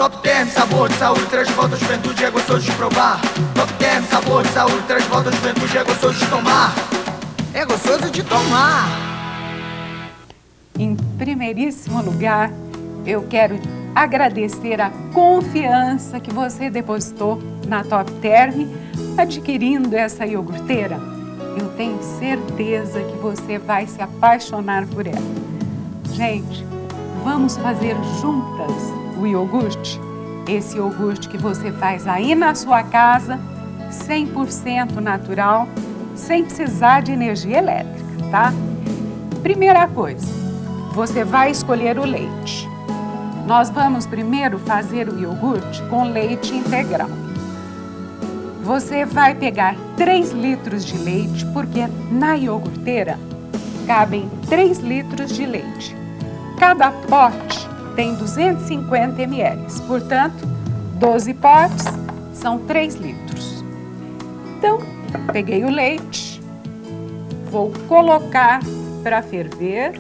Top Term, sabor de saúde, traz de volta a juventude, é gostoso de provar. Top Term, sabor de saúde, traz de volta a juventude, é gostoso de tomar. É gostoso de tomar. Em primeiríssimo lugar, eu quero agradecer a confiança que você depositou na Top Term, adquirindo essa iogurteira. Eu tenho certeza que você vai se apaixonar por ela. Gente, vamos fazer juntas o iogurte? Esse iogurte que você faz aí na sua casa, 100% natural, sem precisar de energia elétrica, tá? Primeira coisa, você vai escolher o leite. Nós vamos primeiro fazer o iogurte com leite integral. Você vai pegar 3 litros de leite, porque na iogurteira cabem 3 litros de leite. Cada pote tem 250 ml, portanto, 12 potes são 3 litros. Então, peguei o leite, vou colocar para ferver.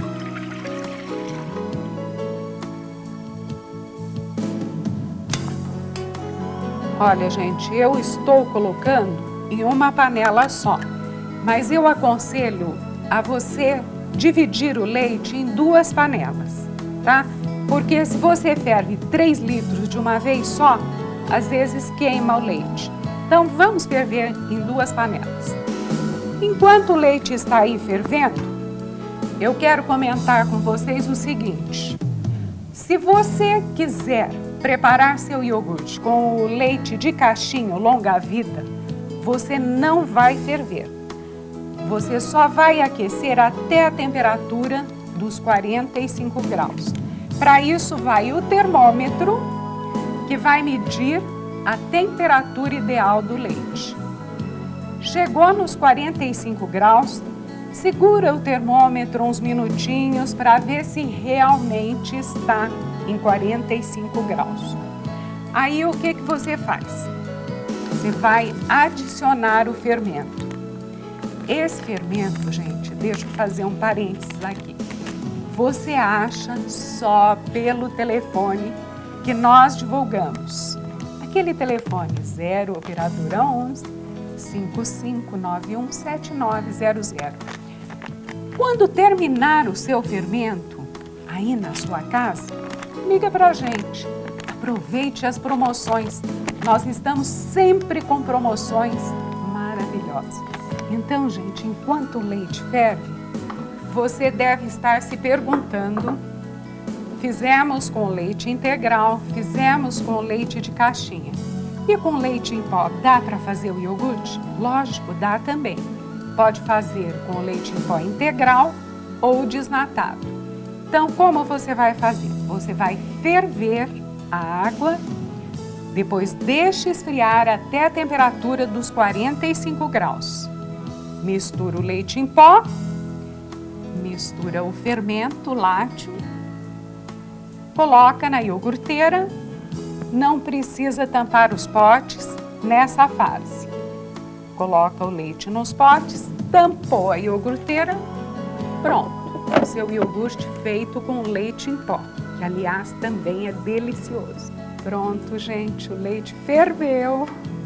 Olha, gente, eu estou colocando em uma panela só, mas eu aconselho a você dividir o leite em 2 panelas, tá? Porque se você ferve 3 litros de uma vez só, às vezes queima o leite. Então, vamos ferver em 2 panelas. Enquanto o leite está aí fervendo, eu quero comentar com vocês o seguinte. Se você quiser preparar seu iogurte com o leite de caixinha longa-vida, você não vai ferver. Você só vai aquecer até a temperatura dos 45 graus. Para isso vai o termômetro, que vai medir a temperatura ideal do leite. Chegou nos 45 graus, segura o termômetro uns minutinhos para ver se realmente está em 45 graus. Aí o que você faz? Você vai adicionar o fermento. Esse fermento, gente, deixa eu fazer um parênteses aqui. Você acha só pelo telefone que nós divulgamos. Aquele telefone 0 operadora 11 5591 7900. Quando terminar o seu fermento aí na sua casa, liga pra gente. Aproveite as promoções. Nós estamos sempre com promoções maravilhosas. Então, gente, enquanto o leite ferve, você deve estar se perguntando: fizemos com leite integral, fizemos com leite de caixinha. E com leite em pó, dá para fazer o iogurte? Lógico, dá também. Pode fazer com leite em pó integral ou desnatado. Então, como você vai fazer? Você vai ferver a água, depois deixa esfriar até a temperatura dos 45 graus. Mistura o leite em pó, mistura o fermento lácteo, coloca na iogurteira. Não precisa tampar os potes nessa fase. Coloca o leite nos potes, tampou a iogurteira, pronto. O seu iogurte feito com leite em pó, que aliás também é delicioso. Pronto, gente, o leite ferveu.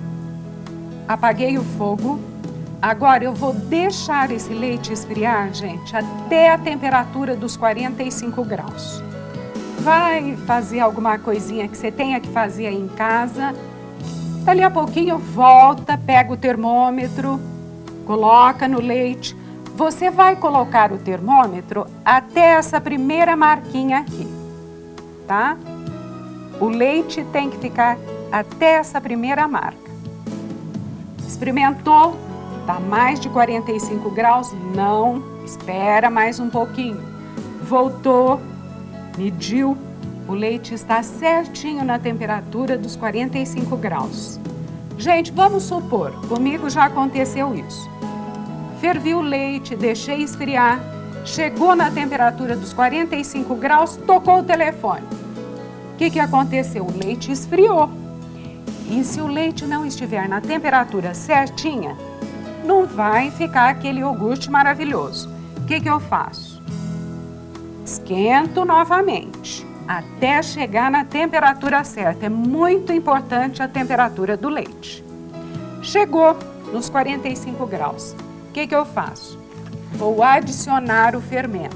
Apaguei o fogo. Agora eu vou deixar esse leite esfriar, gente, até a temperatura dos 45 graus. Vai fazer alguma coisinha que você tenha que fazer aí em casa. Dali a pouquinho volta, pega o termômetro, coloca no leite. Você vai colocar o termômetro até essa primeira marquinha aqui, tá? O leite tem que ficar até essa primeira marca. Experimentou? Tá mais de 45 graus? Não, espera mais um pouquinho. Voltou, mediu, o leite está certinho na temperatura dos 45 graus. Gente, vamos supor, comigo já aconteceu isso. Fervi o leite, deixei esfriar, chegou na temperatura dos 45 graus, tocou o telefone. O que aconteceu? O leite esfriou. E se o leite não estiver na temperatura certinha, não vai ficar aquele iogurte maravilhoso. O que eu faço? Esquento novamente. até chegar na temperatura certa. É muito importante a temperatura do leite. Chegou nos 45 graus. O que eu faço? Vou adicionar o fermento.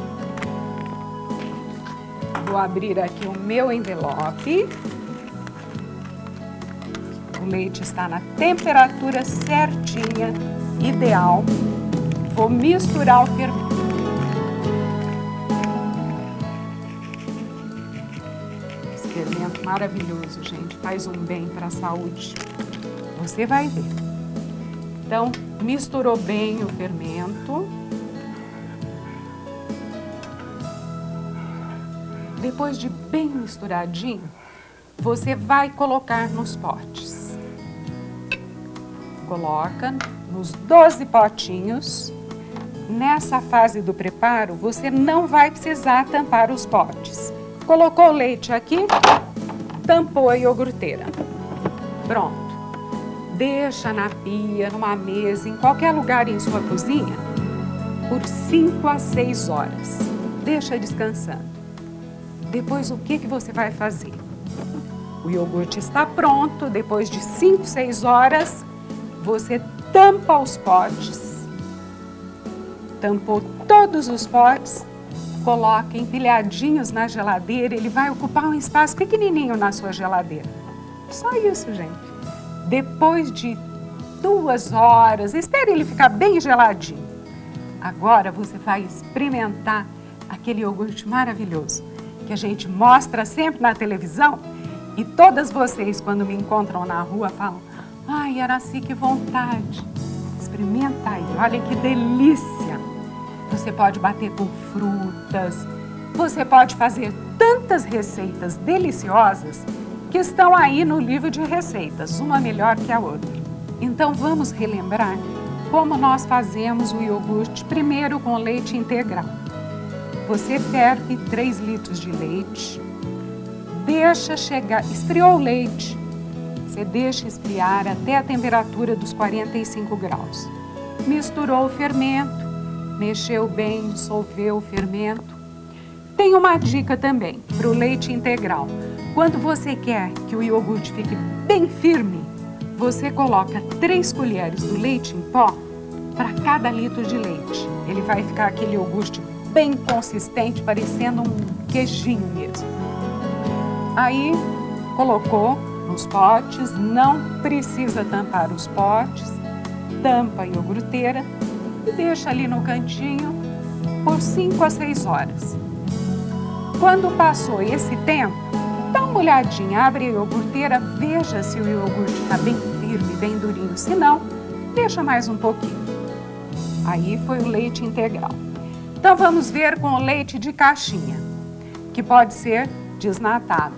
Vou abrir aqui o meu envelope. O leite está na temperatura certinha, ideal. Vou misturar o fermento. Esse fermento maravilhoso, gente, faz um bem para a saúde. Você vai ver. Então, misturou bem o fermento. Depois de bem misturadinho, você vai colocar nos potes. Coloca nos 12 potinhos. Nessa fase do preparo, você não vai precisar tampar os potes. Colocou o leite aqui, tampou a iogurteira. Pronto. Deixa na pia, numa mesa, em qualquer lugar em sua cozinha, por 5 a 6 horas. Deixa descansando. Depois, o que você vai fazer? O iogurte está pronto. Depois de 5, 6 horas, você tampa os potes. Tampou todos os potes, coloca empilhadinhos na geladeira. Ele vai ocupar um espaço pequenininho na sua geladeira. Só isso, gente. Depois de 2 horas, espere ele ficar bem geladinho. Agora você vai experimentar aquele iogurte maravilhoso que a gente mostra sempre na televisão e todas vocês, quando me encontram na rua, falam: ai, Aracy, que vontade. Experimenta aí, olha que delícia. Você pode bater com frutas, você pode fazer tantas receitas deliciosas que estão aí no livro de receitas, uma melhor que a outra. Então vamos relembrar como nós fazemos o iogurte primeiro com leite integral. Você ferve 3 litros de leite, deixa chegar, esfriou o leite, você deixa esfriar até a temperatura dos 45 graus. Misturou o fermento, mexeu bem, dissolveu o fermento. Tem uma dica também para o leite integral. Quando você quer que o iogurte fique bem firme, você coloca 3 colheres do leite em pó para cada litro de leite. Ele vai ficar aquele iogurte bem consistente, parecendo um queijinho mesmo. Aí, colocou nos potes, não precisa tampar os potes, tampa a iogurteira e deixa ali no cantinho por 5 a 6 horas. Quando passou esse tempo, dá uma olhadinha, abre a iogurteira, veja se o iogurte está bem firme, bem durinho. Se não, deixa mais um pouquinho. Aí foi o leite integral. Então vamos ver com o leite de caixinha, que pode ser desnatado.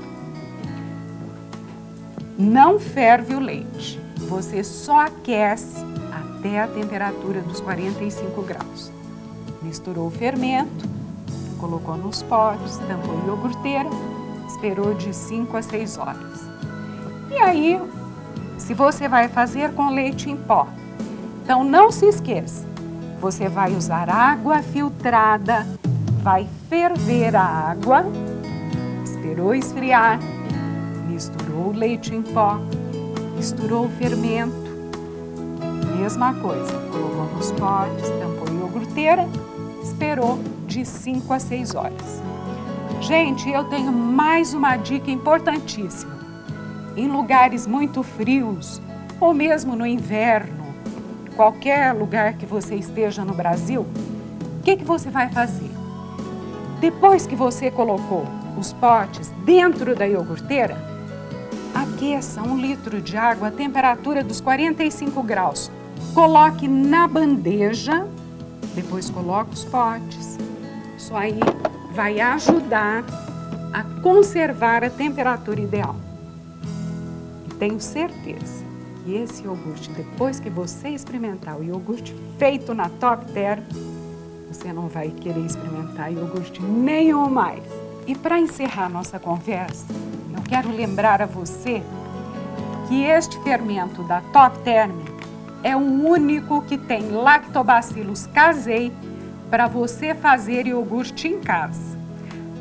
Não ferve o leite, você só aquece até a temperatura dos 45 graus. Misturou o fermento, colocou nos potes, tampou a iogurteira, esperou de 5 a 6 horas. E aí, se você vai fazer com leite em pó, então não se esqueça, você vai usar água filtrada, vai ferver a água, esperou esfriar, misturou o leite em pó, misturou o fermento, mesma coisa, colocou nos potes, tampou a iogurteira, esperou de 5 a 6 horas. Gente, eu tenho mais uma dica importantíssima. Em lugares muito frios, ou mesmo no inverno, qualquer lugar que você esteja no Brasil, o que você vai fazer? Depois que você colocou os potes dentro da iogurteira, aqueça 1 litro de água à temperatura dos 45 graus. Coloque na bandeja, depois coloque os potes. Isso aí vai ajudar a conservar a temperatura ideal. E tenho certeza que esse iogurte, depois que você experimentar o iogurte feito na Top Term, você não vai querer experimentar iogurte nenhum mais. E para encerrar nossa conversa, eu quero lembrar a você que este fermento da Top Term é o único que tem lactobacillus casei para você fazer iogurte em casa.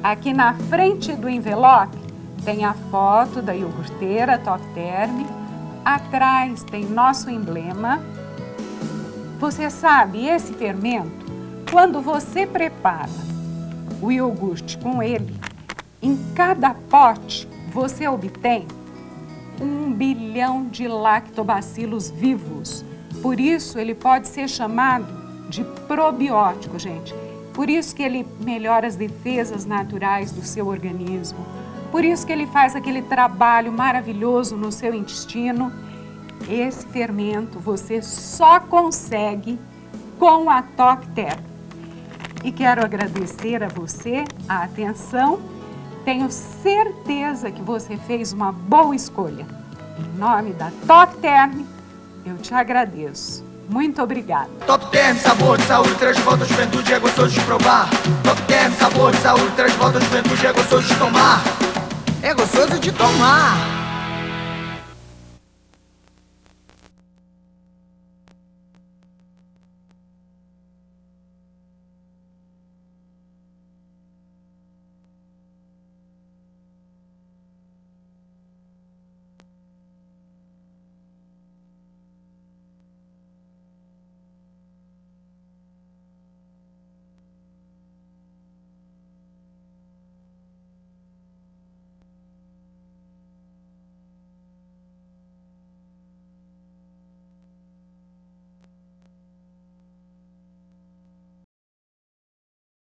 Aqui na frente do envelope tem a foto da iogurteira Top Term. Atrás tem nosso emblema. Você sabe, esse fermento, quando você prepara o iogurte com ele, em cada pote você obtém 1 bilhão de lactobacilos vivos. Por isso ele pode ser chamado de probiótico, gente. Por isso que ele melhora as defesas naturais do seu organismo. Por isso que ele faz aquele trabalho maravilhoso no seu intestino. Esse fermento você só consegue com a Top Term. E quero agradecer a você a atenção. Tenho certeza que você fez uma boa escolha. Em nome da Top Term, eu te agradeço. Muito obrigada. Top Term, sabor de saúde, traz de volta a juventude, é gostoso de provar. Top Term, sabor de saúde, traz de volta a juventude, é gostoso de tomar. É gostoso de tomar.